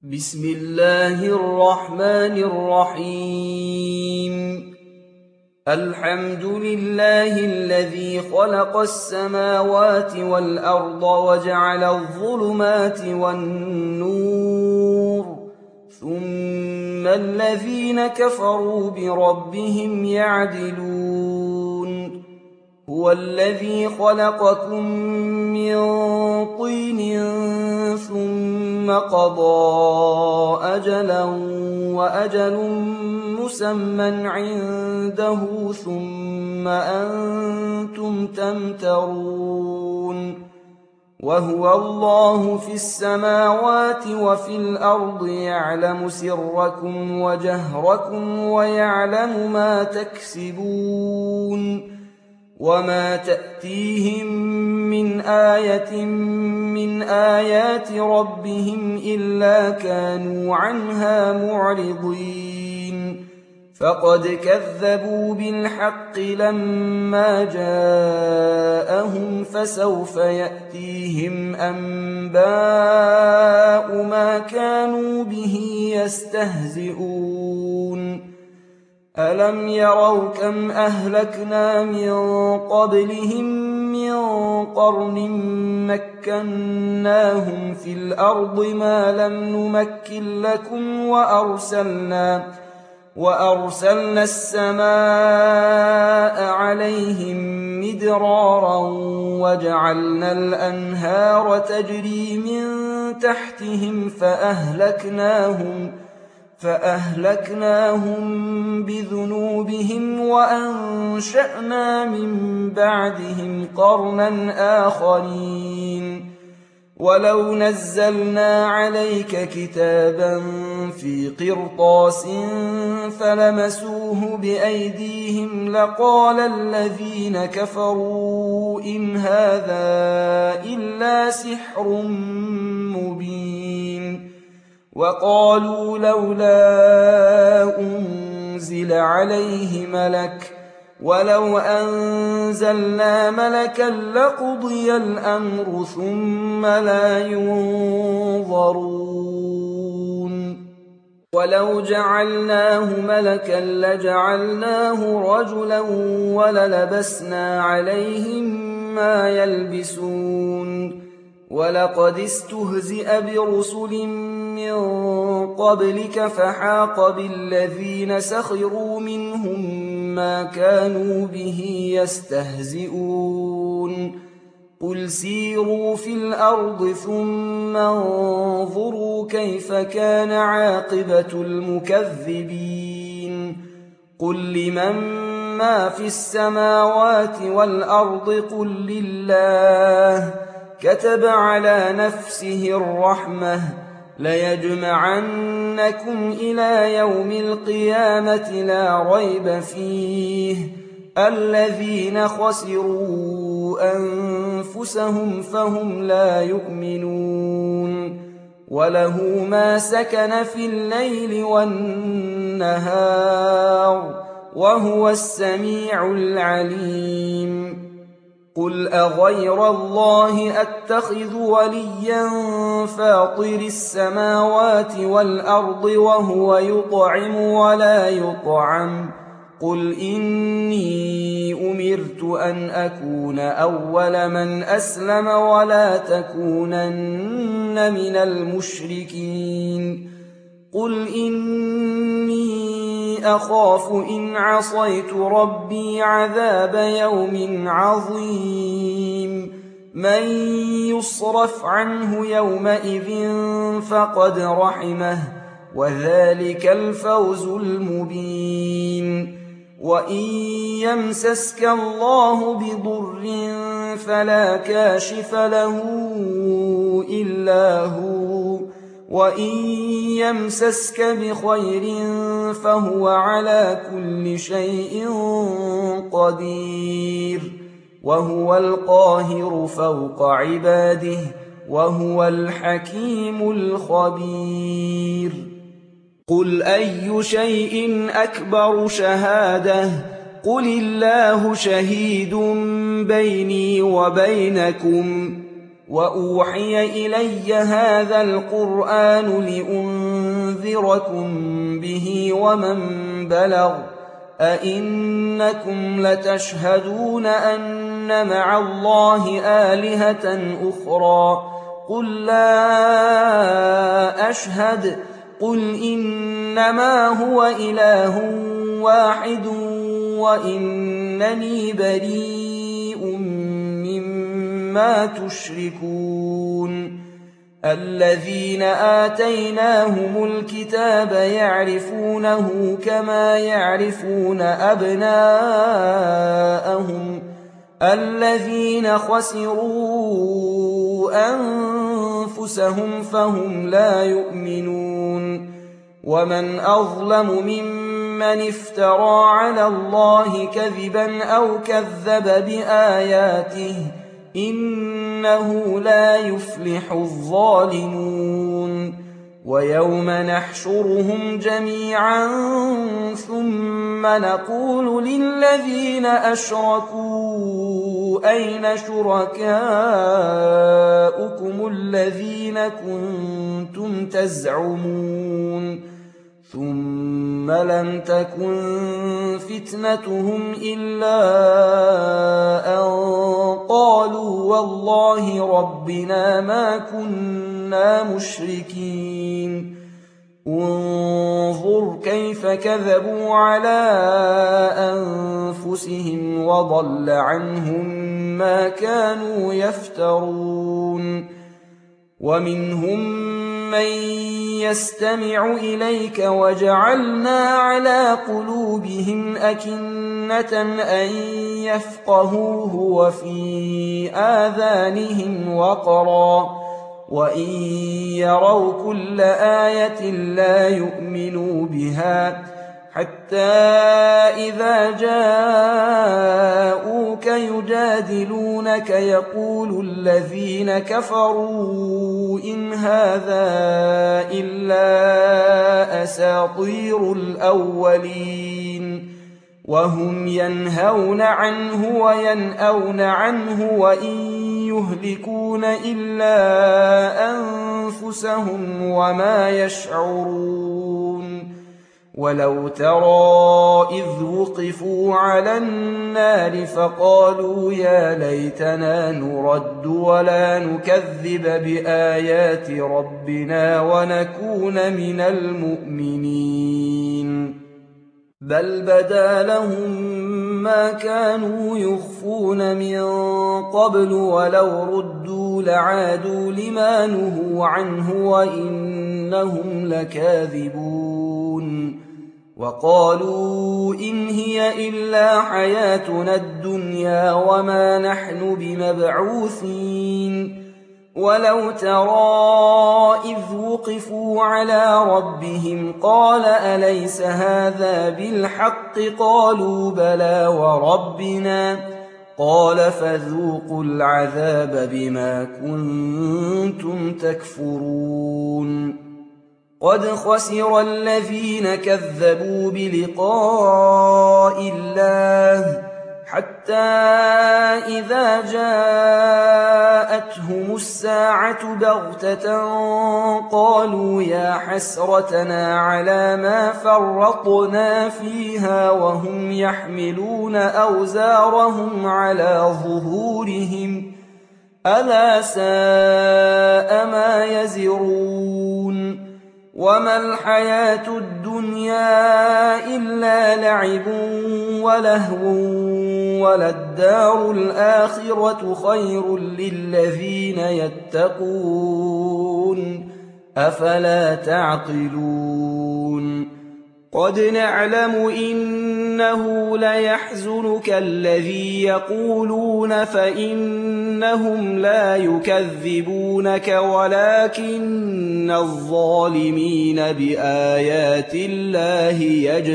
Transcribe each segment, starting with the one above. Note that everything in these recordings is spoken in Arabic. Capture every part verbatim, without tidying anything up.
بسم الله الرحمن الرحيم الحمد لله الذي خلق السماوات والأرض وجعل الظلمات والنور ثم الذين كفروا بربهم يعدلون هو الذي خلقكم من طين ثم قضى أجلا وأجل مسمى عنده ثم أنتم تمترون وهو الله في السماوات وفي الأرض يعلم سركم وجهركم ويعلم ما تكسبون وما تأتيهم من آية من آيات ربهم إلا كانوا عنها معرضين فقد كذبوا بالحق لما جاءهم فسوف يأتيهم أنباء ما كانوا به يستهزئون ألم يروا كم أهلكنا من قبلهم من قرن مكناهم في الأرض ما لم نمكن لكم وأرسلنا وأرسلنا السماء عليهم مدرارا وجعلنا الأنهار تجري من تحتهم فأهلكناهم فأهلكناهم بذنوبهم وأنشأنا من بعدهم قرنا آخرين ولو نزلنا عليك كتابا في قرطاس فلمسوه بأيديهم لقال الذين كفروا إن هذا إلا سحر مبين وقالوا لولا أنزل عليه ملك ولو أنزلنا ملكا لقضي الأمر ثم لا ينظرون ولو جعلناه ملكا لجعلناه رجلا وللبسنا عليهم ما يلبسون ولقد استهزئ برسل من قبلك فحاق بالذين سخروا منهم ما كانوا به يستهزئون قل سيروا في الأرض ثم انظروا كيف كان عاقبة المكذبين قل لمن ما في السماوات والأرض قل لله كتب على نفسه الرحمة ليجمعنكم إلى يوم القيامة لا ريب فيه الذين خسروا أنفسهم فهم لا يؤمنون وله ما سكن في الليل والنهار وهو السميع العليم قل أغير الله أتخذ وليا فاطر السماوات والأرض وهو يطعم ولا يطعم قل إني أمرت أن أكون أول من أسلم ولا تكونن من المشركين قل إني أخاف إن عصيت ربي عذاب يوم عظيم من يصرف عنه يومئذ فقد رحمه وذلك الفوز المبين وإن يمسسك الله بضر فلا كاشف له إلا هو وإن يمسسك بخير فهو على كل شيء قدير وهو القاهر فوق عباده وهو الحكيم الخبير قل أي شيء أكبر شهادة قل الله شهيد بيني وبينكم وأوحي إلي هذا القرآن لأنذركم به ومن بلغ أئنكم لتشهدون أن مع الله آلهة أخرى قل لا أشهد قل إنما هو إله واحد وإنني بريء مما تشركون الذين آتيناهم الكتاب يعرفونه كما يعرفون أبناءهم الذين خسروا أنفسهم فهم لا يؤمنون ومن أظلم ممن افترى على الله كذبا أو كذب بآياته إنه لا يفلح الظالمون ويوم نحشرهم جميعا ثم نقول للذين أشركوا أين شركاؤكم الذين كنتم تزعمون ثم لم تكن فتنتهم إلا أن قالوا والله ربنا ما كنا مشركين انظر كيف كذبوا على أنفسهم وضل عنهم ما كانوا يفترون ومنهم من يستمع إليك وجعلنا على قلوبهم أكنة أن يفقهوه وفي آذانهم وقرا وإن يروا كل آية لا يؤمنوا بها حتى إذا جاءوك يجادلونك يقول الذين كفروا إن هذا إلا أساطير الأولين وهم ينهون عنه وينأون عنه وإن يهلكون إلا أنفسهم وما يشعرون ولو ترى إذ وقفوا على النار فقالوا يا ليتنا نرد ولا نكذب بآيات ربنا ونكون من المؤمنين بل بدا لهم ما كانوا يخفون من قبل ولو ردوا لعادوا لما نهوا عنه وإنهم لكاذبون وقالوا إن هي إلا حياتنا الدنيا وما نحن بمبعوثين ولو ترى إذ وقفوا على ربهم قال أليس هذا بالحق قالوا بلى وربنا قال فذوقوا العذاب بما كنتم تكفرون قد خسر الذين كذبوا بلقاء الله حتى إذا جاءتهم الساعة بغتة قالوا يا حسرتنا على ما فرطنا فيها وهم يحملون أوزارهم على ظهورهم ألا ساء ما يزرون وما الحياة الدنيا إلا لعب ولهو وللدار الآخرة خير للذين يتقون أفلا تعقلون قد نعلم إنه ليحزنك الذي يقولون فإنهم لا يكذبونك ولكن الظالمين بآيات الله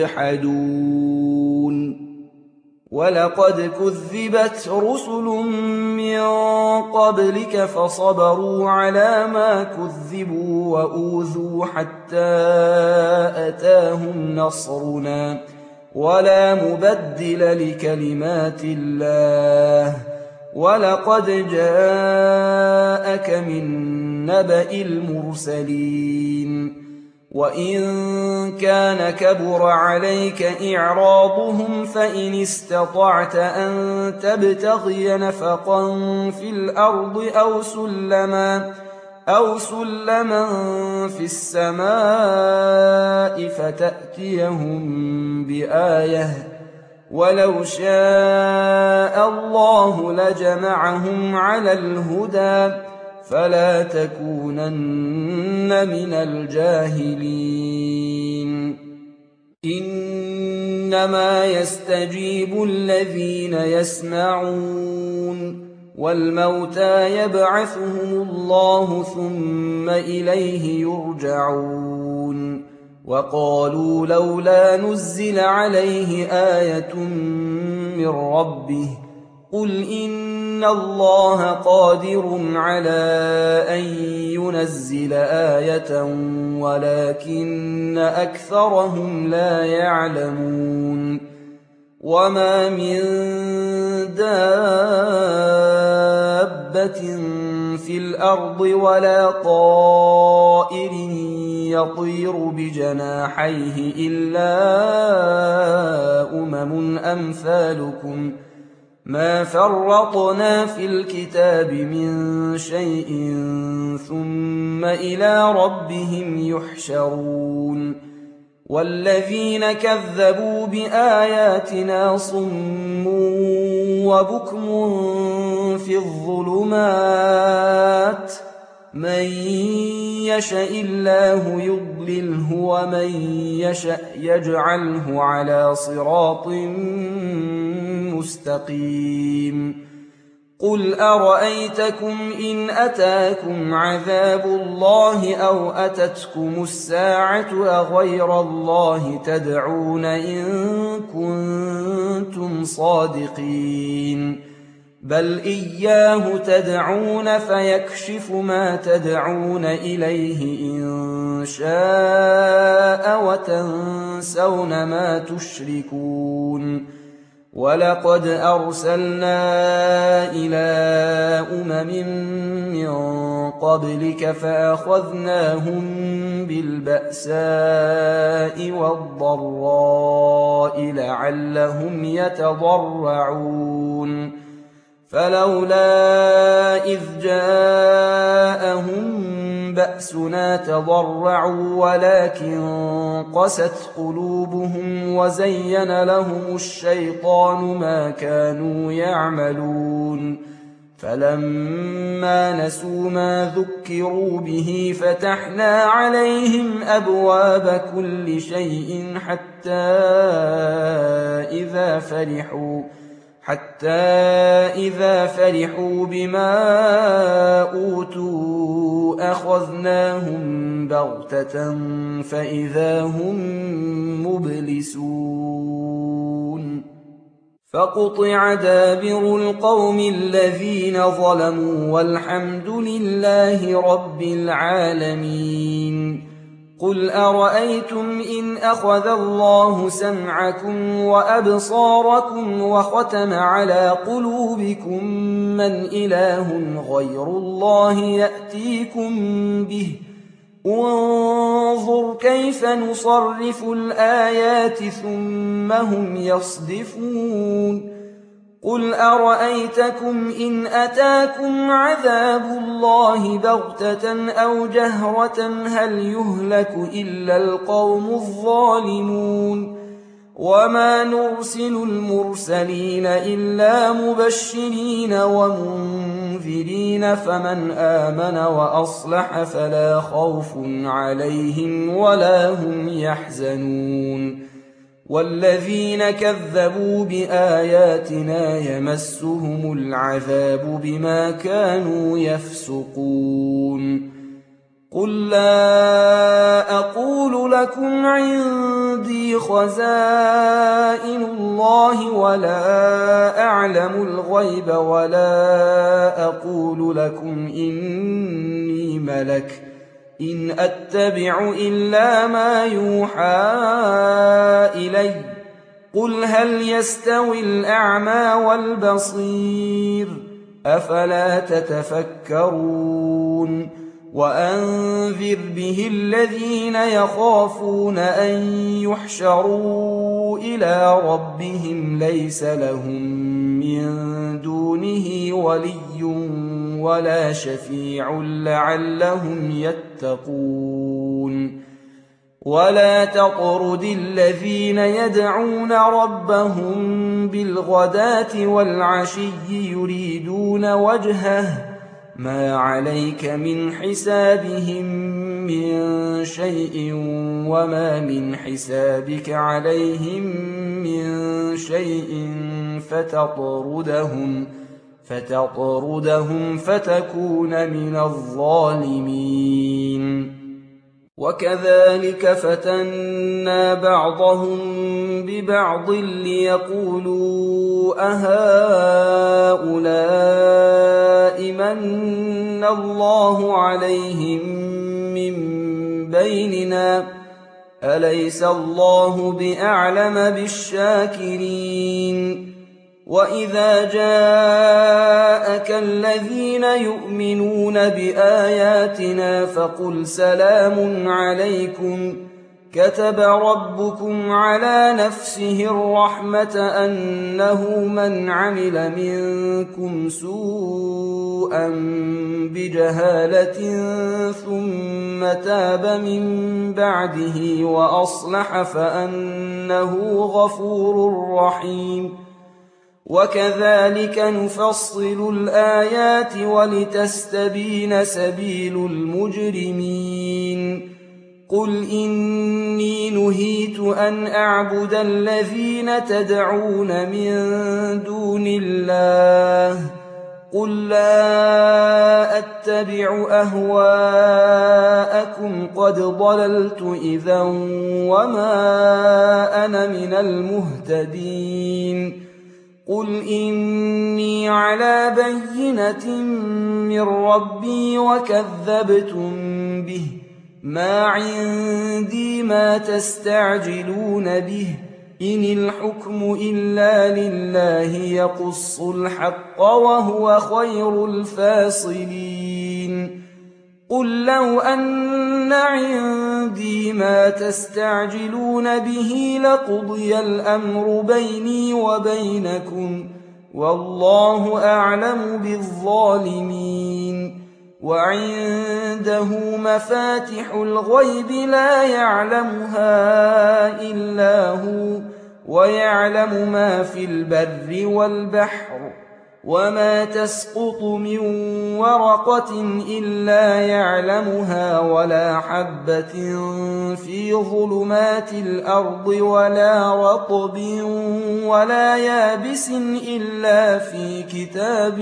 يجحدون ولقد كذبت رسل من قبلك فصبروا على ما كذبوا وأوذوا حتى أتاهم نصرنا ولا مبدل لكلمات الله ولقد جاءك من نبأ المرسلين وإن كان كبر عليك إعراضهم فإن استطعت أن تبتغي نفقا في الأرض أو سلما أو سلما في السماء فتأتيهم بآية ولو شاء الله لجمعهم على الهدى فلا تكونن من الجاهلين إنما يستجيب الذين يسمعون والموتى يبعثهم الله ثم إليه يرجعون وقالوا لولا نزل عليه آية من ربه قل إن الله قادر على أن ينزل آية ولكن أكثرهم لا يعلمون وما من دابة في الأرض ولا طائر يطير بجناحيه إلا أمم أمثالكم ما فرطنا في الكتاب من شيء ثم إلى ربهم يحشرون والذين كذبوا بآياتنا صم وبكم في الظلمات من يشاء الله يضلله ومن يشاء يجعله على صراط مستقيم قل أرأيتكم إن أتاكم عذاب الله أو أتتكم الساعة أغير الله تدعون إن كنتم صادقين بل إياه تدعون فيكشف ما تدعون إليه إن شاء وتنسون ما تشركون ولقد أرسلنا إلى أمم من قبلك فأخذناهم بالبأساء والضراء لعلهم يتضرعون فلولا إذ جاءهم بأسنا تضرعوا ولكن قست قلوبهم وزين لهم الشيطان ما كانوا يعملون فلما نسوا ما ذكروا به فتحنا عليهم أبواب كل شيء حتى إذا فرحوا حتى إذا فرحوا بما أوتوا أخذناهم بغتة فإذا هم مبلسون فقطع دابر القوم الذين ظلموا والحمد لله رب العالمين قل أرأيتم إن أخذ الله سمعكم وأبصاركم وختم على قلوبكم من إله غير الله يأتيكم به انظر كيف نصرف الآيات ثم هم يصدفون قل أرأيتكم إن أتاكم عذاب الله بغتة أو جهرة هل يهلك إلا القوم الظالمون وما نرسل المرسلين إلا مبشرين ومنذرين فمن آمن وأصلح فلا خوف عليهم ولا هم يحزنون والذين كذبوا بآياتنا يمسهم العذاب بما كانوا يفسقون قل لا أقول لكم عندي خزائن الله ولا أعلم الغيب ولا أقول لكم إني ملك إن أتبع إلا ما يوحى إلي قل هل يستوي الأعمى والبصير أفلا تتفكرون وأنذر به الذين يخافون أن يحشروا إلى ربهم ليس لهم من دونه ولي ولا شفيع لعلهم يتقون ولا تطرد الذين يدعون ربهم بالغداة والعشي يريدون وجهه ما عليك من حسابهم من شيء وما من حسابك عليهم من شيء فتطردهم فتطردهم فتكون من الظالمين وكذلك فتنا بعضهم ببعض ليقولوا أهؤلاء من الله عليهم من بيننا أليس الله بأعلم بالشاكرين وإذا جاءك الذين يؤمنون بآياتنا فقل سلام عليكم كتب ربكم على نفسه الرحمة أنه من عمل منكم سوءا بجهالة ثم تاب من بعده وأصلح فأنه غفور رحيم وكذلك نفصل الآيات ولتستبين سبيل المجرمين قل إني نهيت أن أعبد الذين تدعون من دون الله قل لا أتبع أهواءكم قد ضللت إذا وما أنا من المهتدين قل إني على بينة من ربي وكذبتم به ما عندي ما تستعجلون به إن الحكم إلا لله يقص الحق وهو خير الفاصلين قل لو أن عندي ما تستعجلون به لقضي الأمر بيني وبينكم والله أعلم بالظالمين وعنده مفاتح الغيب لا يعلمها إلا هو ويعلم ما في البر والبحر وما تسقط من ورقة إلا يعلمها ولا حبة في ظلمات الأرض ولا رطب ولا يابس إلا في كتاب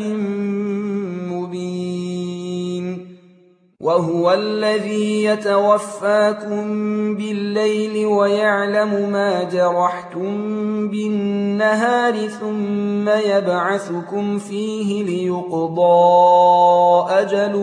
مبين وهو الذي يتوفاكم بالليل ويعلم ما جرحتم بالنهار ثم يبعثكم فيه ليقضى أجل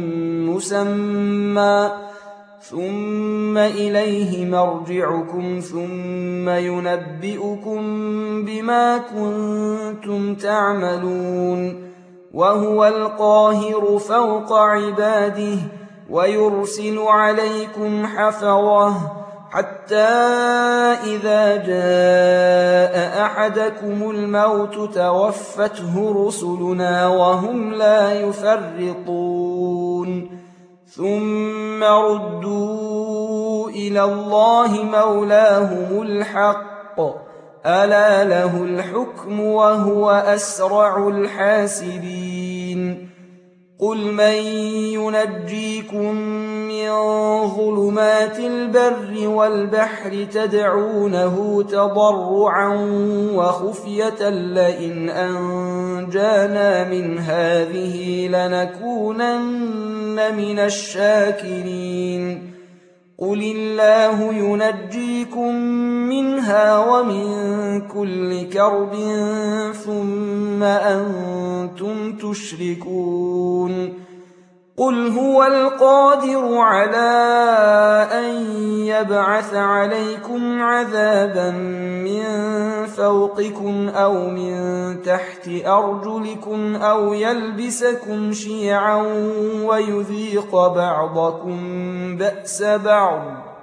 مسمى ثم إليه مرجعكم ثم ينبئكم بما كنتم تعملون وهو القاهر فوق عباده ويرسل عليكم حفظه حتى إذا جاء أحدكم الموت توفته رسلنا وهم لا يفرطون ثم ردوا إلى الله مولاهم الحق ألا له الحكم وهو أسرع الحاسبين قل من ينجيكم من ظلمات البر والبحر تدعونه تضرعا وخفية لئن أنجانا من هذه لنكونن من الشاكرين قل الله ينجيكم منها ومن كل كرب ثم أنتم تشركون قل هو القادر على أن يبعث عليكم عذابا من فوقكم أو من تحت أرجلكم أو يلبسكم شيعا ويذيق بعضكم بأس بعض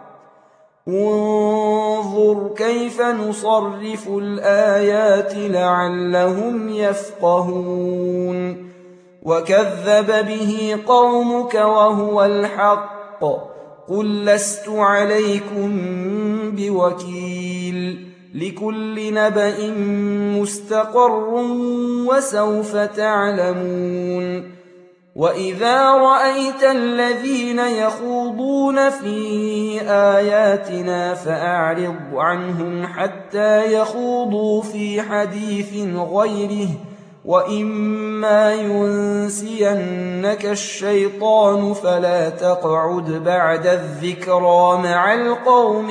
انظر كيف نصرف الآيات لعلهم يفقهون وكذب به قومك وهو الحق قل لست عليكم بوكيل لكل نبأ مستقر وسوف تعلمون وإذا رأيت الذين يخوضون في آياتنا فأعرض عنهم حتى يخوضوا في حديث غيره وإما ينسينك الشيطان فلا تقعد بعد الذكرى مع القوم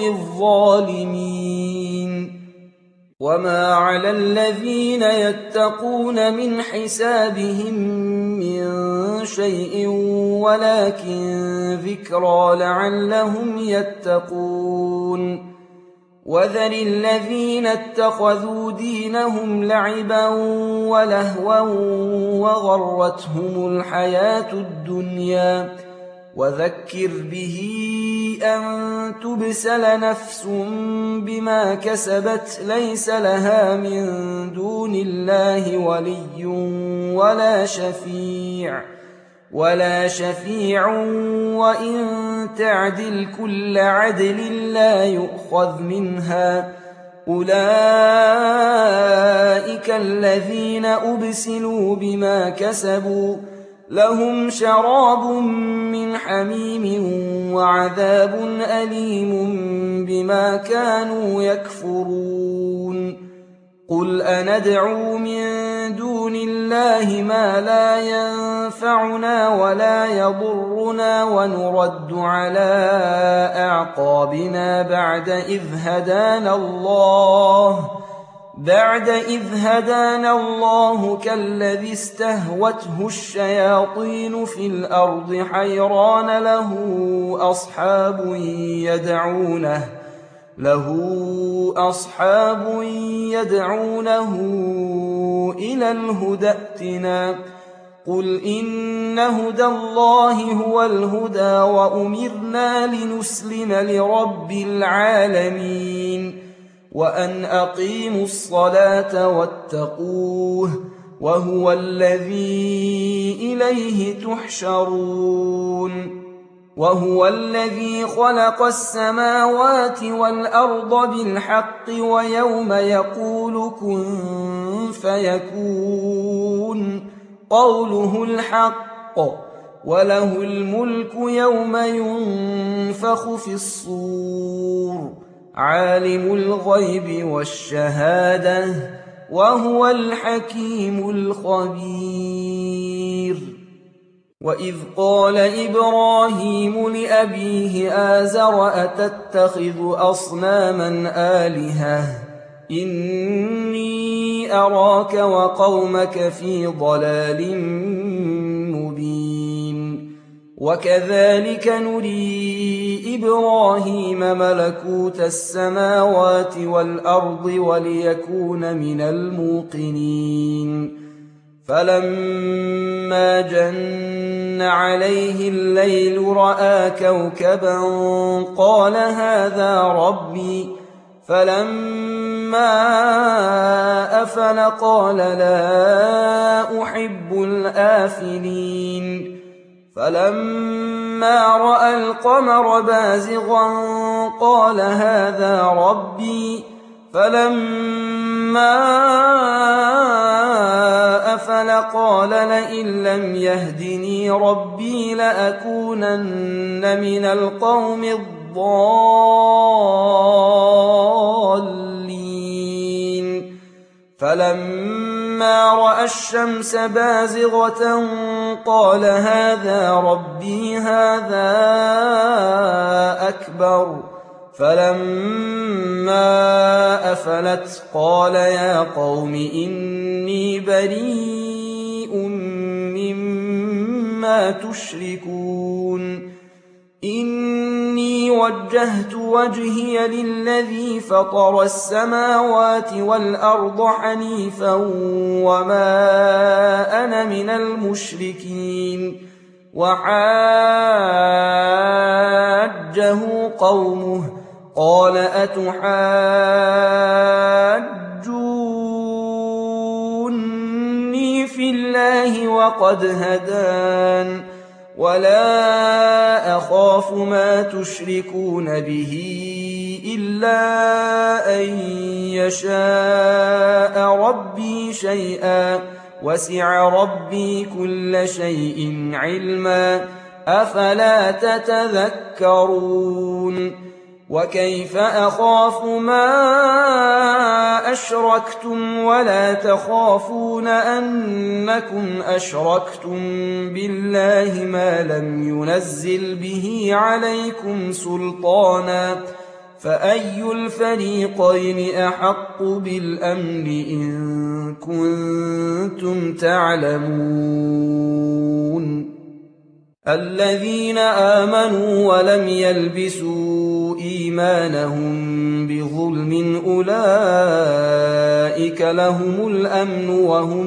الظالمين وما على الذين يتقون من حسابهم من شيء ولكن ذكرى لعلهم يتقون وذر الذين اتخذوا دينهم لعبا ولهوا وغرتهم الحياة الدنيا وذكر به أن تبسل نفس بما كسبت ليس لها من دون الله ولي ولا شفيع ولا شفيع وإن تعدل كل عدل لا يؤخذ منها أولئك الذين أبسلوا بما كسبوا لهم شراب من حميم وعذاب أليم بما كانوا يكفرون قل أندعو من دون الله ما لا ينفعنا ولا يضرنا ونرد على أعقابنا بعد إذ هدانا الله بعد إذ هدانا الله كالذي استهوته الشياطين في الأرض حيران له أصحاب يدعونه له أصحاب يدعونه إلى الهدى ائتنا قل إن هدى الله هو الهدى وأمرنا لنسلم لرب العالمين وأن أقيموا الصلاة واتقوه وهو الذي إليه تحشرون وهو الذي خلق السماوات والأرض بالحق ويوم يقول كن فيكون قوله الحق وله الملك يوم ينفخ في الصور عالم الغيب والشهادة وهو الحكيم الخبير وإذ قال إبراهيم لأبيه آزر أتتخذ أصناما آلهة إني أراك وقومك في ضلال مبين وكذلك نري إبراهيم ملكوت السماوات والأرض وليكون من الموقنين فلما جن عليه الليل رأى كوكبا قال هذا ربي فلما أفل قال لا أحب الآفلين فلما رأى القمر بازغا قال هذا ربي فلما أفل قال لئن لم يهدني ربي لأكونن من القوم الضالين فلما رأى الشمس بازغة قال هذا ربي هذا أكبر فلما أفلت قال يا قوم إني بريء مما ما تشركون إني وجهت وجهي للذي فطر السماوات والأرض حنيفا وما أنا من المشركين وحاجه قومه قال أتحاجوني في الله وقد هدان ولا أخاف ما تشركون به إلا أن يشاء ربي شيئا وسع ربي كل شيء علما أفلا تتذكرون وكيف أخاف ما أشركتم ولا تخافون أنكم أشركتم بالله ما لم ينزل به عليكم سلطانا فأي الفريقين أحق بالأمن إن كنتم تعلمون الذين آمنوا ولم يلبسوا إيمانهم بظلم أولئك لهم الأمن وهم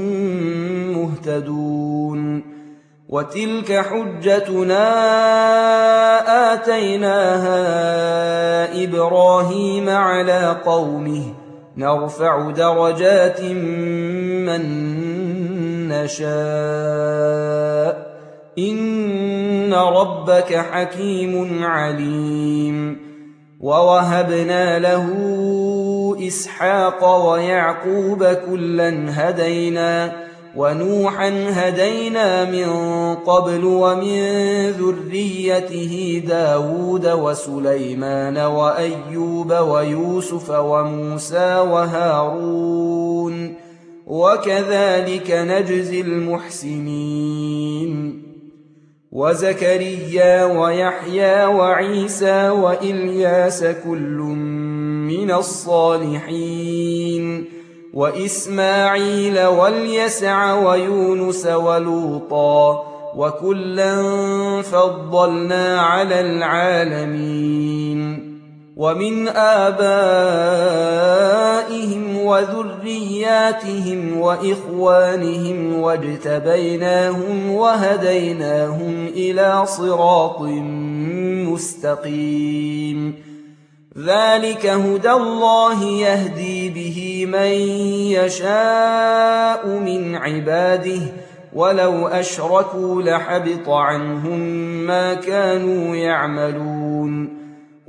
مهتدون وتلك حجتنا آتيناها إبراهيم على قومه نرفع درجات من نشاء إن ربك حكيم عليم ووهبنا له إسحاق ويعقوب كلا هدينا ونوحا هدينا من قبل ومن ذريته داود وسليمان وأيوب ويوسف وموسى وهارون وكذلك نجزي المحسنين وزكريا ويحيى وعيسى وإلياس كل من الصالحين وإسماعيل واليسع ويونس ولوطا وكلا فضلنا على العالمين ومن آبائهم وذرياتهم وإخوانهم واجتبيناهم وهديناهم إلى صراط مستقيم ذلك هدى الله يهدي به من يشاء من عباده ولو أشركوا لحبط عنهم ما كانوا يعملون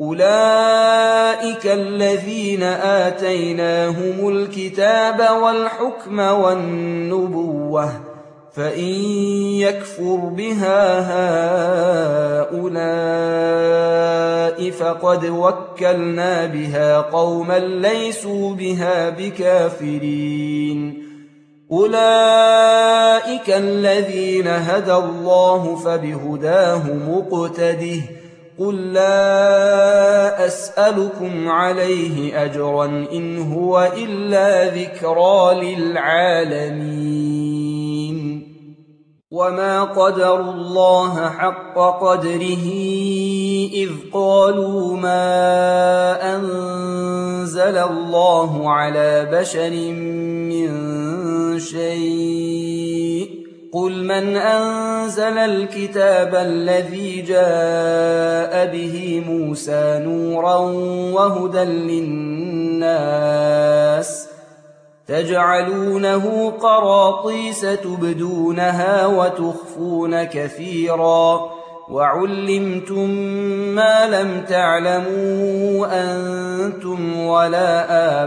أولئك الذين آتيناهم الكتاب والحكم والنبوة فإن يكفر بها هؤلاء فقد وكلنا بها قوما ليسوا بها بكافرين أولئك الذين هدى الله فبهداه مقتده قل لا أسألكم عليه أجرا إن هو إلا ذكرى للعالمين وما قدروا الله حق قدره إذ قالوا ما أنزل الله على بشر من شيء قل من أنزل الكتاب الذي جاء به موسى نورا وهدى للناس تجعلونه قراطيس تبدونها وتخفون كثيرا وعلمتم ما لم تعلموا أنتم ولا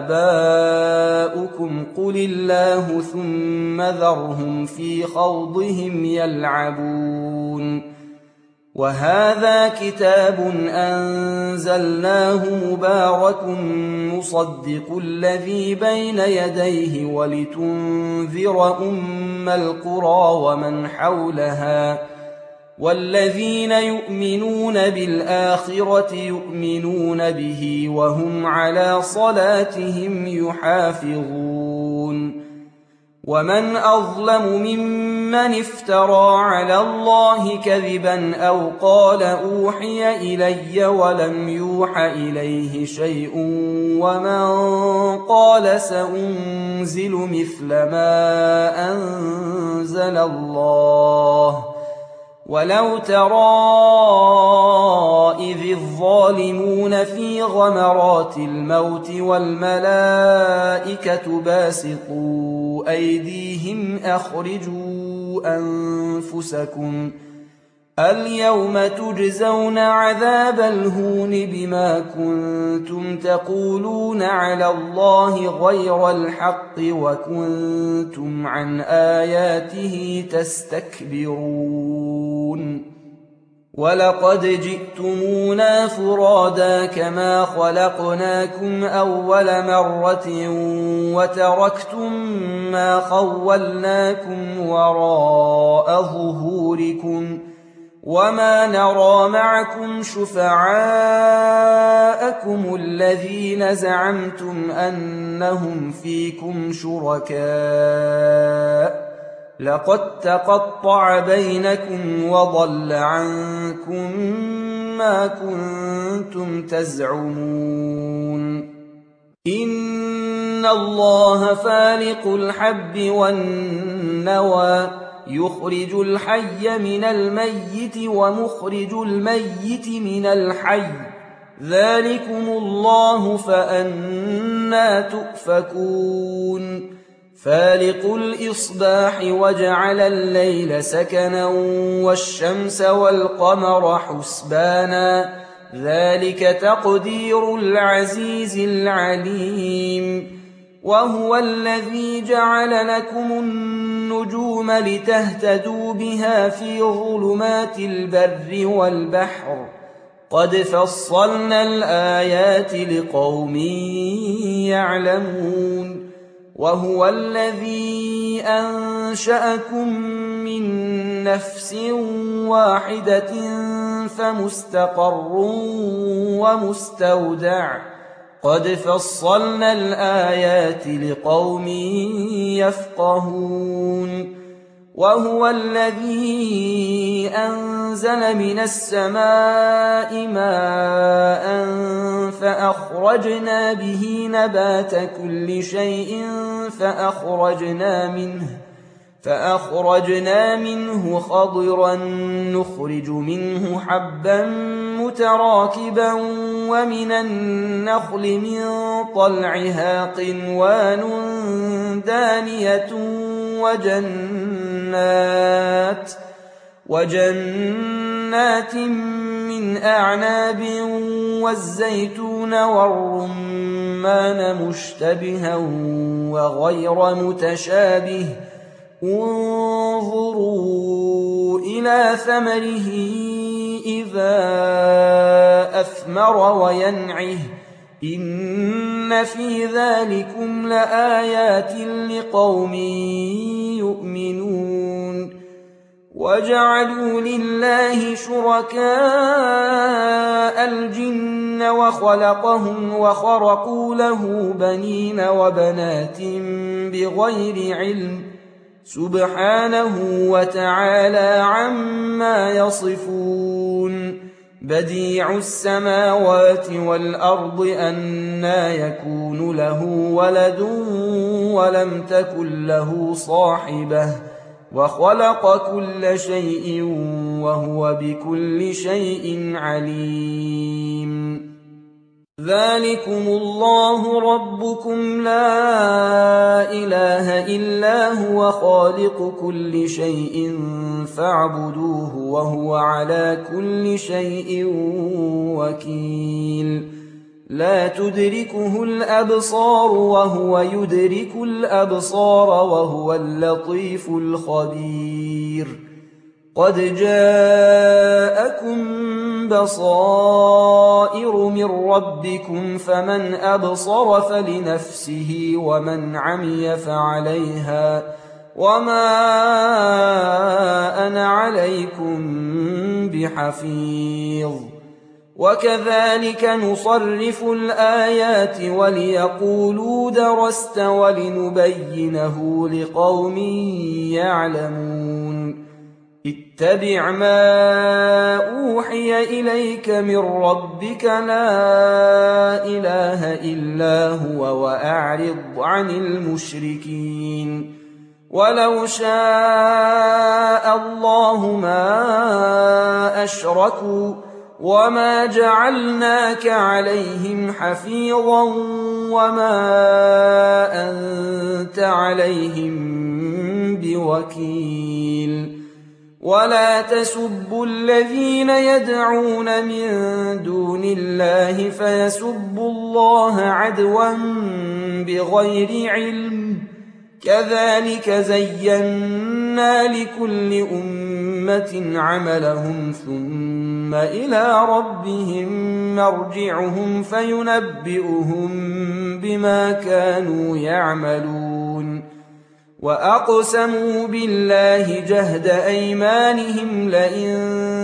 آباؤكم قل الله ثم ذرهم في خوضهم يلعبون وهذا كتاب أنزلناه مبارك مصدق الذي بين يديه ولتنذر أم القرى ومن حولها والذين يؤمنون بالآخرة يؤمنون به وهم على صلاتهم يحافظون ومن أظلم ممن افترى على الله كذبا أو قال أوحي إلي ولم يوح إليه شيء ومن قال سأنزل مثل ما أنزل الله ولو ترى إذ الظالمون في غمرات الموت والملائكة باسطوا أيديهم أخرجوا أنفسكم اليوم تجزون عذاب الهون بما كنتم تقولون على الله غير الحق وكنتم عن آياته تستكبرون ولقد جئتمونا فرادا كما خلقناكم أول مرة وتركتم ما خولناكم وراء ظهوركم وما نرى معكم شفعاءكم الذين زعمتم أنهم فيكم شركاء لقد تقطع بينكم وضل عنكم ما كنتم تزعمون إن الله فالق الحب والنوى يخرج الحي من الميت ومخرج الميت من الحي ذلكم الله فأنى تؤفكون فالق الإصباح وجعل الليل سكنا والشمس والقمر حسبانا ذلك تقدير العزيز العليم وهو الذي جعل لكم النجوم لتهتدوا بها في ظلمات البر والبحر قد فصلنا الآيات لقوم يعلمون وهو الذي أنشأكم من نفس واحدة فمستقر ومستودع قد فصلنا الآيات لقوم يفقهون وهو الذي أنزل من السماء ماء فأخرجنا به نبات كل شيء فأخرجنا منه فأخرجنا منه خضرا نخرج منه حبا متراكبا ومن النخل من طلعها قنوان دانية وجنات وجنات من أعناب والزيتون والرمان مشتبها وغير متشابه انظروا إلى ثمره إذا أثمر وينعه إن في ذلكم لآيات لقوم يؤمنون وجعلوا لله شركاء الجن وخلقهم وخرقوا له بنين وبنات بغير علم سبحانه وتعالى عما يصفون بديع السماوات والأرض أنى يكون له ولد ولم تكن له صاحبة وخلق كل شيء وهو بكل شيء عليم ذلكم الله ربكم لا إله إلا هو خالق كل شيء فاعبدوه وهو على كل شيء وكيل لا تدركه الأبصار وهو يدرك الأبصار وهو اللطيف الخبير قد جاءكم بصائر من ربكم فمن أبصر فلنفسه ومن عمي فعليها وما أنا عليكم بحفيظ وكذلك نصرف الآيات وليقولوا درست ولنبينه لقوم يعلمون اتبع ما أوحي إليك من ربك لا إله إلا هو وأعرض عن المشركين ولو شاء الله ما أشركوا وما جعلناك عليهم حفيظا وما أنت عليهم بوكيل ولا تسبوا الذين يدعون من دون الله فيسبوا الله عدوا بغير علم كذلك زينا لكل أمة عملهم ثم إلى ربهم مرجعهم فينبئهم بما كانوا يعملون وأقسموا بالله جهد أيمانهم لئن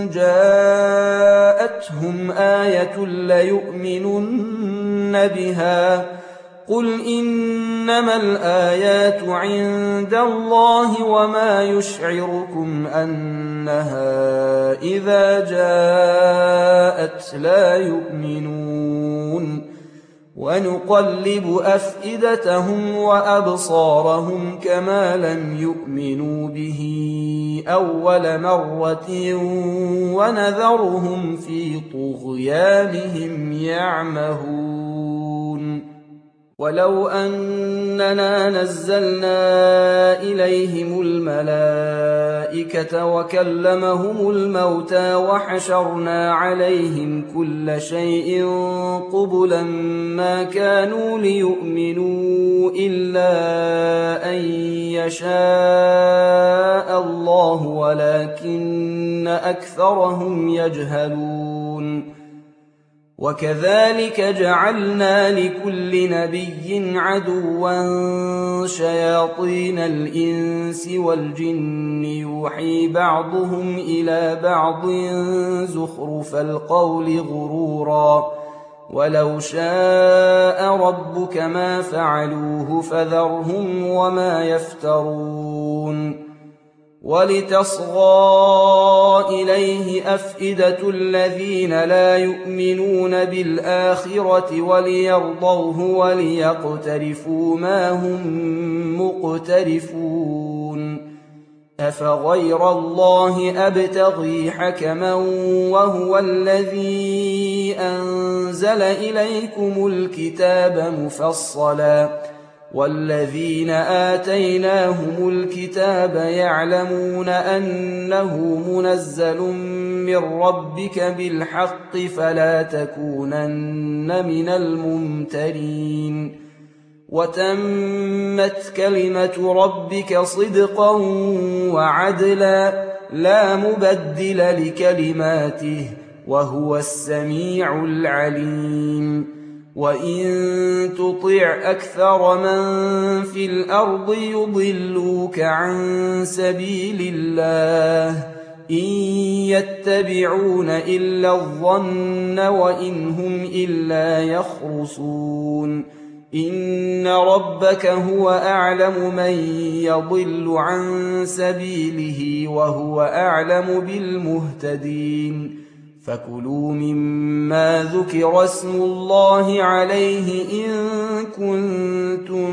جاءتهم آية ليؤمنن بها قل إنما الآيات عند الله وما يشعركم أنها إذا جاءت لا يؤمنون ونقلب أفئدتهم وأبصارهم كما لم يؤمنوا به أول مرة ونذرهم في طغيانهم يعمهون ولو أننا نزلنا إليهم الملائكة وكلمهم الموتى وحشرنا عليهم كل شيء قبلا ما كانوا ليؤمنوا إلا أن يشاء الله ولكن أكثرهم يجهلون وكذلك جعلنا لكل نبي عدوا شياطين الإنس والجن يوحي بعضهم إلى بعض زخرف القول غرورا ولو شاء ربك ما فعلوه فذرهم وما يفترون ولتصغى إليه أفئدة الذين لا يؤمنون بالآخرة وليرضوه وليقترفوا ما هم مقترفون أفغير الله أبتغي حكما وهو الذي أنزل إليكم الكتاب مفصلا والذين آتيناهم الكتاب يعلمون أنه منزل من ربك بالحق فلا تكونن من الممترين وتمت كلمة ربك صدقا وعدلا لا مبدل لكلماته وهو السميع العليم وإن تطع أكثر من في الأرض يضلوك عن سبيل الله إن يتبعون إلا الظن وإن هم إلا يخرصون إن ربك هو أعلم من يضل عن سبيله وهو أعلم بالمهتدين فكلوا مما ذكر اسم الله عليه إن كنتم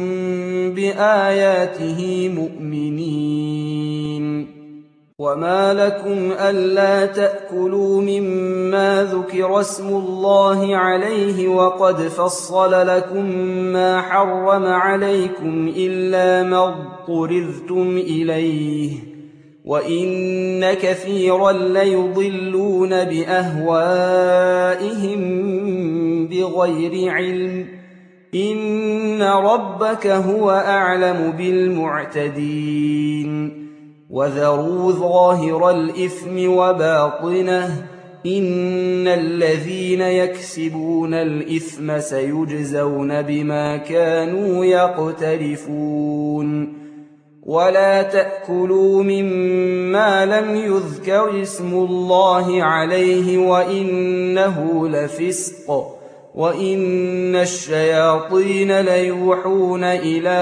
بآياته مؤمنين وما لكم ألا تأكلوا مما ذكر اسم الله عليه وقد فصل لكم ما حرم عليكم إلا ما اضطررتم إليه وإن كثيرا ليضلون بأهوائهم بغير علم إن ربك هو أعلم بالمعتدين وذروا ظاهر الإثم وباطنه إن الذين يكسبون الإثم سيجزون بما كانوا يقترفون ولا تأكلوا مما لم يذكر اسم الله عليه وإنه لفسق وإن الشياطين ليوحون إلى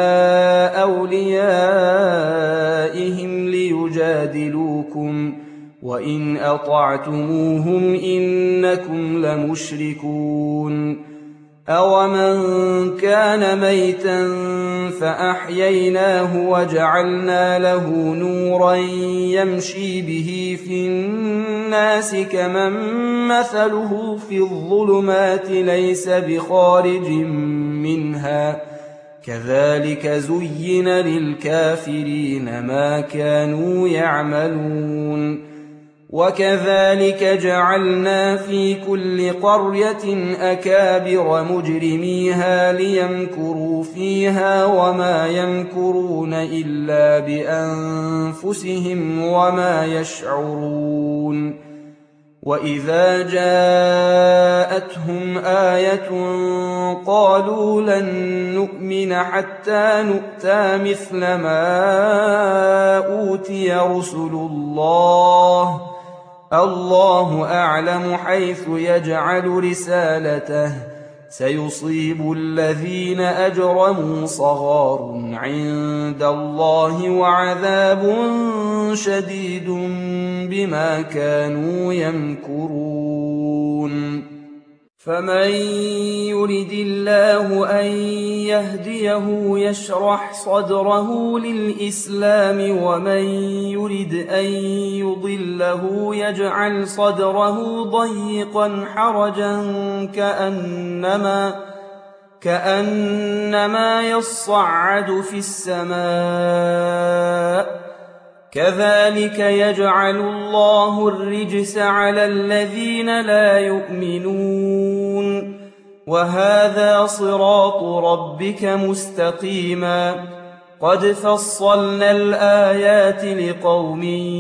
أوليائهم ليجادلوكم وإن أطعتموهم إنكم لمشركون أومن كان ميتا فأحييناه وجعلنا له نورا يمشي به في الناس كمن مثله في الظلمات ليس بخارج منها كذلك زين للكافرين ما كانوا يعملون وكذلك جعلنا في كل قرية أكابر مجرميها ليمكروا فيها وما يمكرون إلا بأنفسهم وما يشعرون وإذا جاءتهم آية قالوا لن نؤمن حتى نؤتى مثل ما أوتي رسل الله الله أعلم حيث يجعل رسالته سيصيب الذين أجرموا صغار عند الله وعذاب شديد بما كانوا يمكرون فمن يرد الله أن يهديه يشرح صدره للإسلام ومن يرد أن يضله يجعل صدره ضيقا حرجا كأنما كأنما يصعد في السماء كذلك يجعل الله الرجس على الذين لا يؤمنون وهذا صراط ربك مستقيما قد فصلنا الآيات لقوم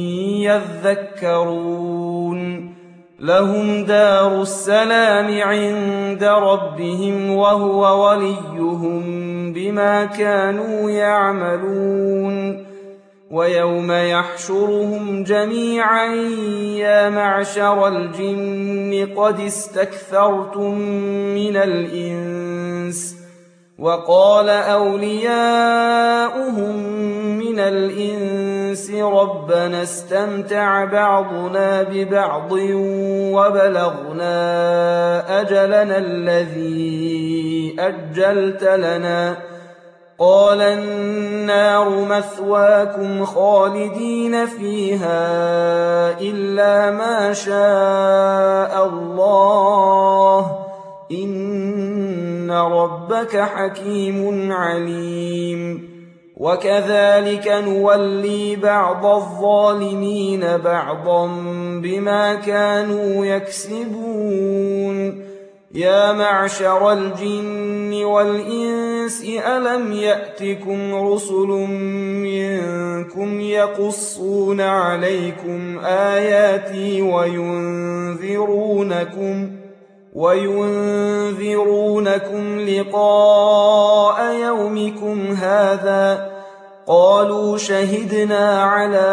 يذكرون لهم دار السلام عند ربهم وهو وليهم بما كانوا يعملون ويوم يحشرهم جميعا يا معشر الجن قد استكثرتم من الإنس وقال أولياؤهم من الإنس ربنا استمتع بعضنا ببعض وبلغنا أجلنا الذي أجلت لنا قال النار مثواكم خالدين فيها إلا ما شاء الله إن ربك حكيم عليم وكذلك نولي بعض الظالمين بعضا بما كانوا يكسبون يا معشر الجن والإنس ألم يأتكم رسل منكم يقصون عليكم آياتي وينذرونكم وينذرونكم لقاء يومكم هذا قالوا شهدنا على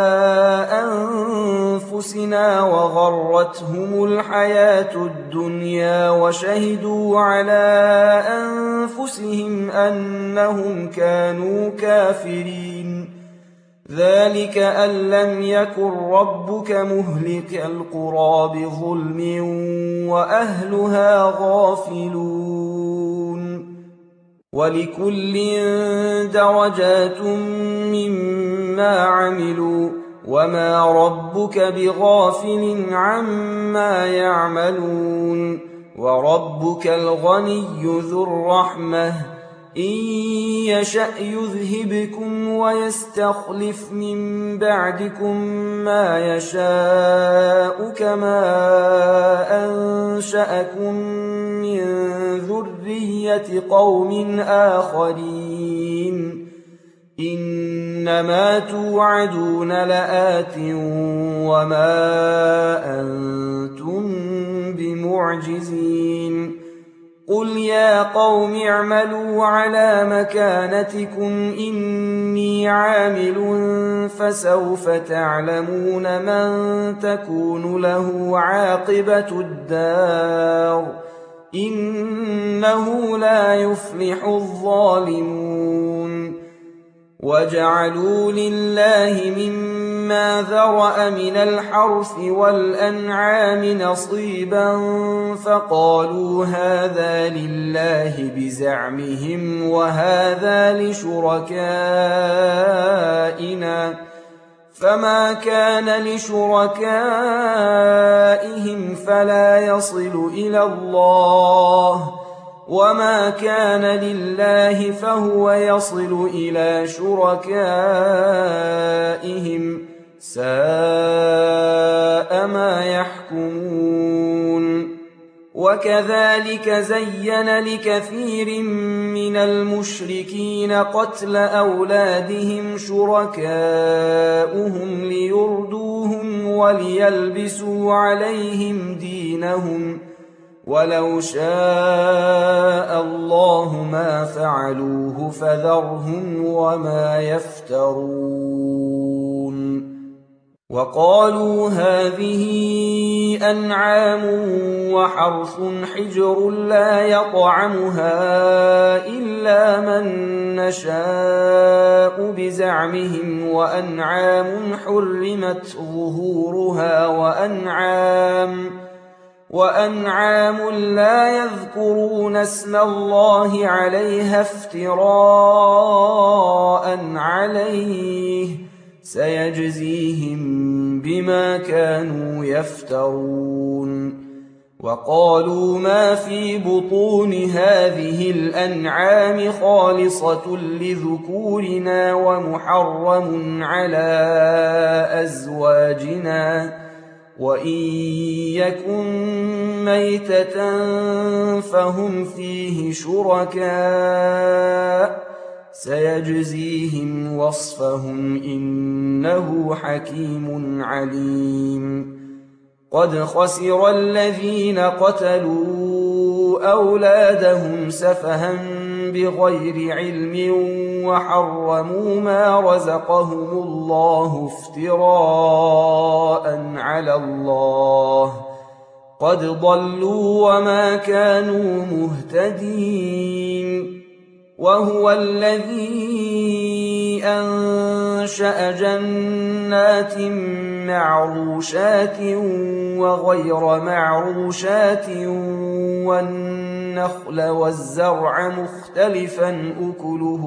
أنفسنا وغرتهم الحياة الدنيا وشهدوا على أنفسهم أنهم كانوا كافرين ذلك أن لم يكن ربك مهلك القرى بظلم وأهلها غافلون ولكل درجات مما عملوا وما ربك بغافل عما يعملون وربك الغني ذو الرحمة إن يشأ يذهبكم ويستخلف من بعدكم ما يشاء كما أنشأكم من ذرية قوم آخرين إنما توعدون لآت وما أنتم بمعجزين قل يا قوم اعملوا على مكانتكم إني عامل فسوف تعلمون من تكون له عاقبة الدار إنه لا يفلح الظالمون وجعلوا لله مما ذرأ من الحرث والأنعام نصيبا فقالوا هذا لله بزعمهم وهذا لشركائنا فما كان لشركائهم فلا يصل إلى الله وما كان لله فهو يصل إلى شركائهم ساء ما يحكمون وكذلك زين لكثير من المشركين قتل أولادهم شركاؤهم ليردوهم وليلبسوا عليهم دينهم ولو شاء الله ما فعلوه فذرهم وما يفترون وقالوا هذه أنعام وحرث حجر لا يطعمها إلا من نشاء بزعمهم وأنعام حرمت ظهورها وأنعام وأنعام لا يذكرون اسم الله عليها افتراء عليه سيجزيهم بما كانوا يفترون وقالوا ما في بطون هذه الأنعام خالصة لذكورنا ومحرم على أزواجنا وإن يكن ميتة فهم فيه شركاء سيجزيهم وصفهم إنه حكيم عليم قد خسر الذين قتلوا أولادهم سفها بغير علم وحرموا ما رزقهم الله افتراء على الله قد ضلوا وما كانوا مهتدين وهو الذي أنشأ جنات معروشات وغير معروشات والنخل والزرع مختلفا أكله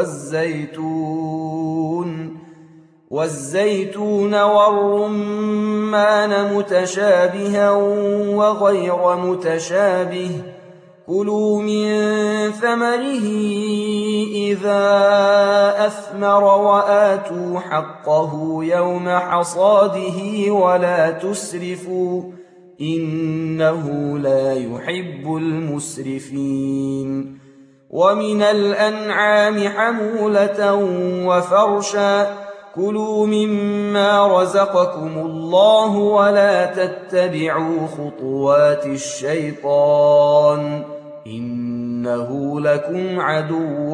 والزيتون والزيتون والرمان متشابها وغير متشابه كلوا من ثمره إذا أثمر وآتوا حقه يوم حصاده ولا تسرفوا إنه لا يحب المسرفين ومن الأنعام حمولة وفرشا كلوا مما رزقكم الله ولا تتبعوا خطوات الشيطان إنه لكم عدو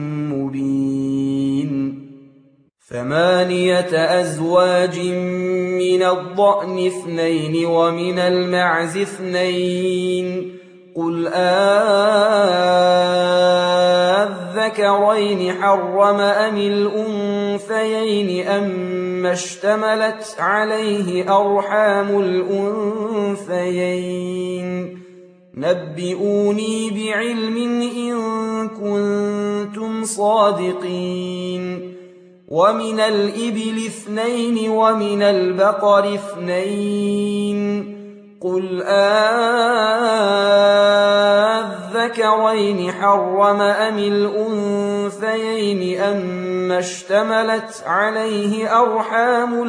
مبين ثمانية أزواج من الضأن اثنين ومن المعز اثنين قل أذكرين حرم أم الأنثيين أما اشتملت عليه أرحام الأنثيين نبئوني بعلم إن كنتم صادقين ومن الإبل اثنين ومن البقر اثنين قل أذكرين حرم أم الأنثيين أما اشتملت عليه أرحام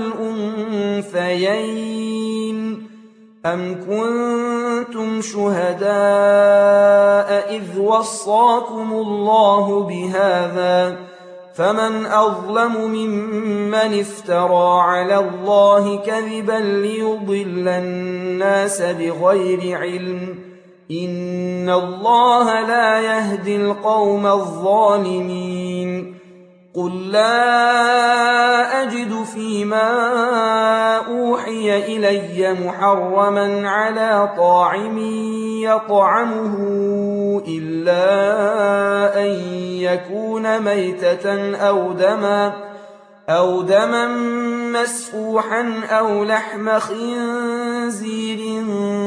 الأنثيين أم كنتم شهداء إذ وصاكم الله بهذا فمن أظلم ممن افترى على الله كذبا ليضل الناس بغير علم إن الله لا يهدي القوم الظالمين قل لا أجد فيما أوحي إلي محرما على طاعم يطعمه إلا أن يكون ميتة أو دما أو دما مسفوحا أو لحم خنزير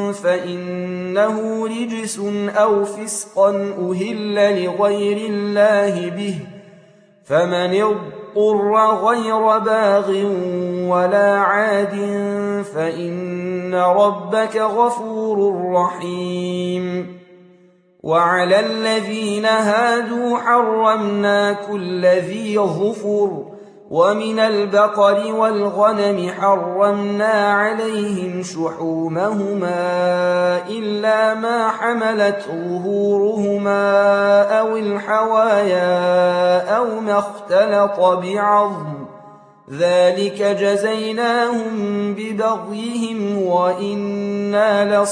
فإنه رجس أو فسقا أهل لغير الله به فمن اضطر غير باغ ولا عاد فإن ربك غفور رحيم وعلى الذين هادوا حرمنا كل ذي ظفر ومن البقر والغنم حرمنا عليهم شحومهما إلا ما حملت ظهورهما أو الحوايا أو ما اختلط بعظم ذلك جزيناهم ببغيهم وإنا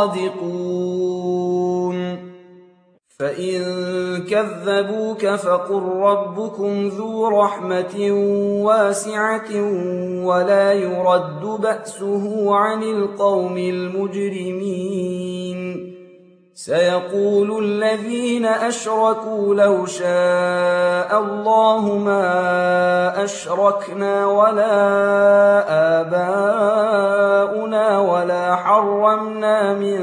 لصادقون فإن كذبوك فقل ربكم ذو رحمة واسعة ولا يرد بأسه عن القوم المجرمين سيقول الذين أشركوا لو شاء الله ما أشركنا ولا آباؤنا ولا حرمنا من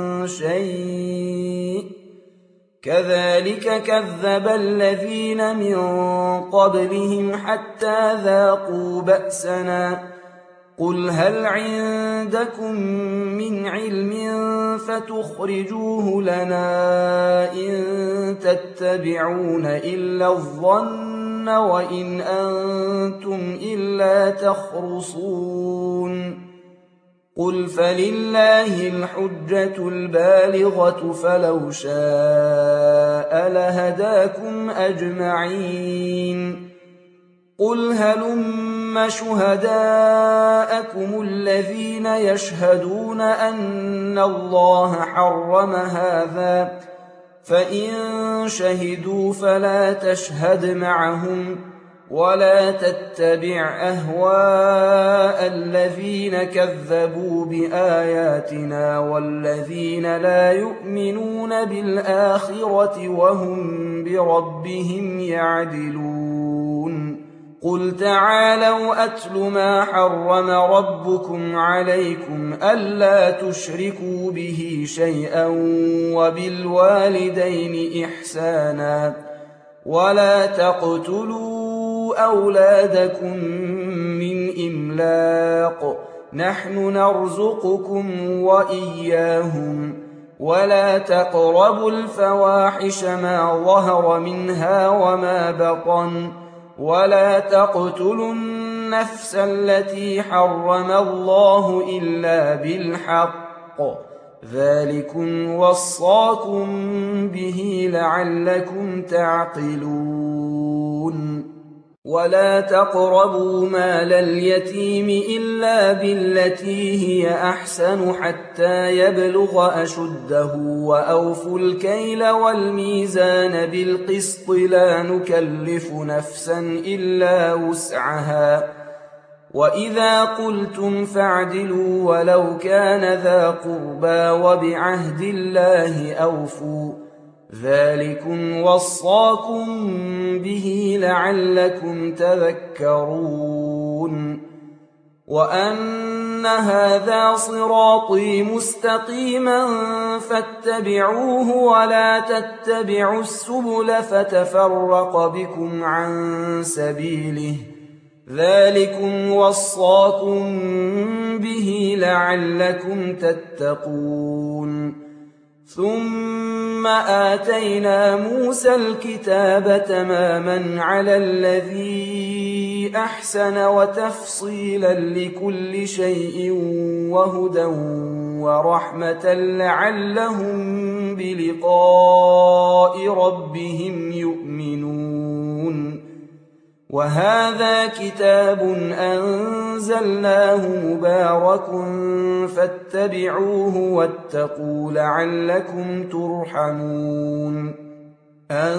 شيء كذلك كذب الذين من قبلهم حتى ذاقوا بأسنا قل هل عندكم من علم فتخرجوه لنا إن تتبعون إلا الظن وإن أنتم إلا تخرصون قل فلله الحجة البالغة فلو شاء لهداكم أجمعين قل هلم شهداءكم الذين يشهدون أن الله حرم هذا فإن شهدوا فلا تشهد معهم ولا تتبع أهواء الذين كذبوا بآياتنا والذين لا يؤمنون بالآخرة وهم بربهم يعدلون قل تعالوا أتل ما حرم ربكم عليكم ألا تشركوا به شيئا وبالوالدين إحسانا ولا تقتلوا أولادكم من إملاق نحن نرزقكم وإياهم ولا تقربوا الفواحش ما ظهر منها وما بطن ولا تقتلوا النفس التي حرم الله إلا بالحق ذلكم وصاكم به لعلكم تعقلون ولا تقربوا مال اليتيم إلا بالتي هي أحسن حتى يبلغ أشده وأوفوا الكيل والميزان بالقسط لا نكلف نفسا إلا وسعها وإذا قلتم فاعدلوا ولو كان ذا قربى وبعهد الله أوفوا ذلكم وصاكم به لعلكم تذكرون وأن هذا صراطي مستقيما فاتبعوه ولا تتبعوا السبل فتفرق بكم عن سبيله ذلكم وصاكم به لعلكم تتقون ثم آتينا موسى الكتاب تماما على الذي أحسن وتفصيلا لكل شيء وهدى ورحمة لعلهم بلقاء ربهم يؤمنون وهذا كتاب أنزلناه أنزلناه مبارك فاتبعوه واتقوا لعلكم ترحمون أن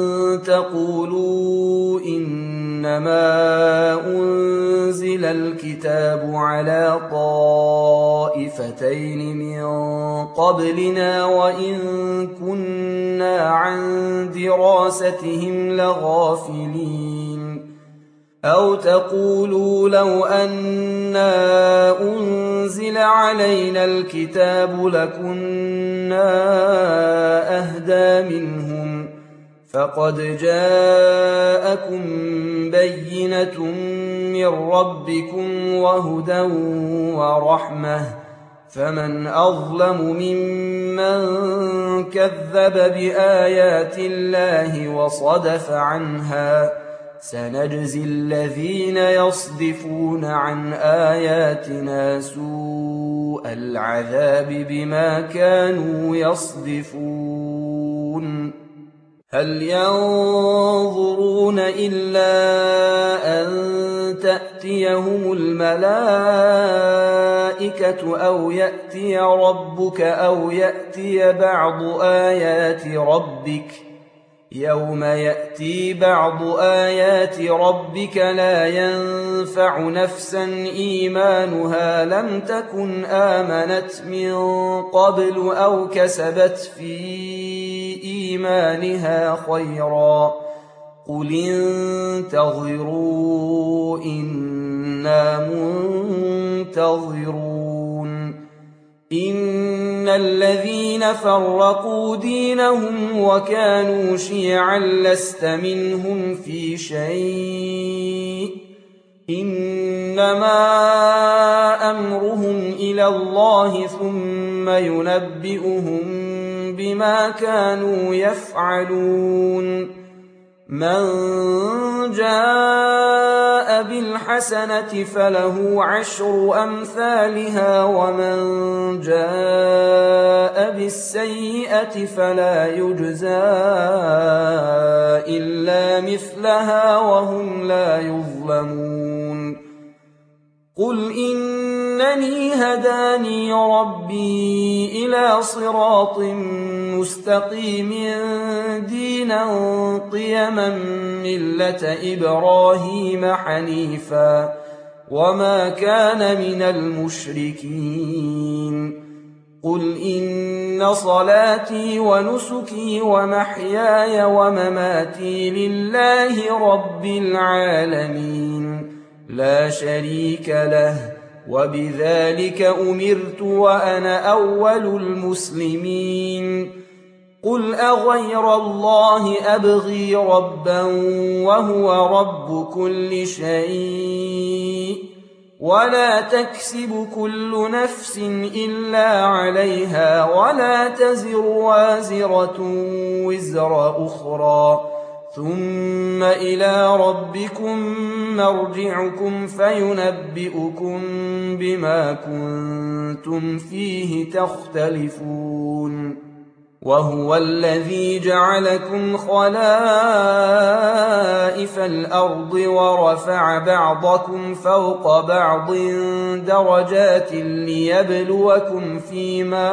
تقولوا إنما أنزل الكتاب على طائفتين من قبلنا وإن كنا عن دراستهم لغافلين أو تقولوا لو أنا أنزل علينا الكتاب لكنا أهدى منهم فقد جاءكم بينة من ربكم وهدى ورحمة فمن أظلم ممن كذب بآيات الله وصدف عنها سنجزي الذين يصدفون عن آياتنا سوء العذاب بما كانوا يصدفون هل ينظرون إلا أن تأتيهم الملائكة أو يأتي ربك أو يأتي بعض آيات ربك يوم يأتي بعض آيات ربك لا ينفع نفسا إيمانها لم تكن آمنت من قبل أو كسبت في إيمانها خيرا قل انتظروا إنا منتظرون إن الذين فرقوا دينهم وكانوا شيعا لست منهم في شيء إنما أمرهم إلى الله ثم ينبئهم بما كانوا يفعلون من جاء بالحسنة فله عشر أمثالها ومن جاء بالسيئة فلا يجزى إلا مثلها وهم لا يظلمون قل إنني هداني ربي إلى صراط مستقيم دينا قيما ملة إبراهيم حنيفا وما كان من المشركين قل إن صلاتي ونسكي ومحياي ومماتي لله رب العالمين لا شريك له وبذلك أمرت وأنا أول المسلمين قل أغير الله أبغي ربا وهو رب كل شيء ولا تكسب كل نفس إلا عليها ولا تزر وازرة وزر أخرى ثم إلى ربكم مرجعكم فينبئكم بما كنتم فيه تختلفون وهو الذي جعلكم خلائف الأرض ورفع بعضكم فوق بعض درجات ليبلوكم فيما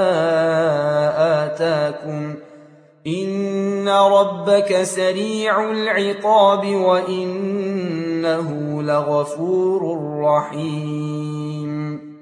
آتاكم إن ربك سريع العقاب وإنه لغفور رحيم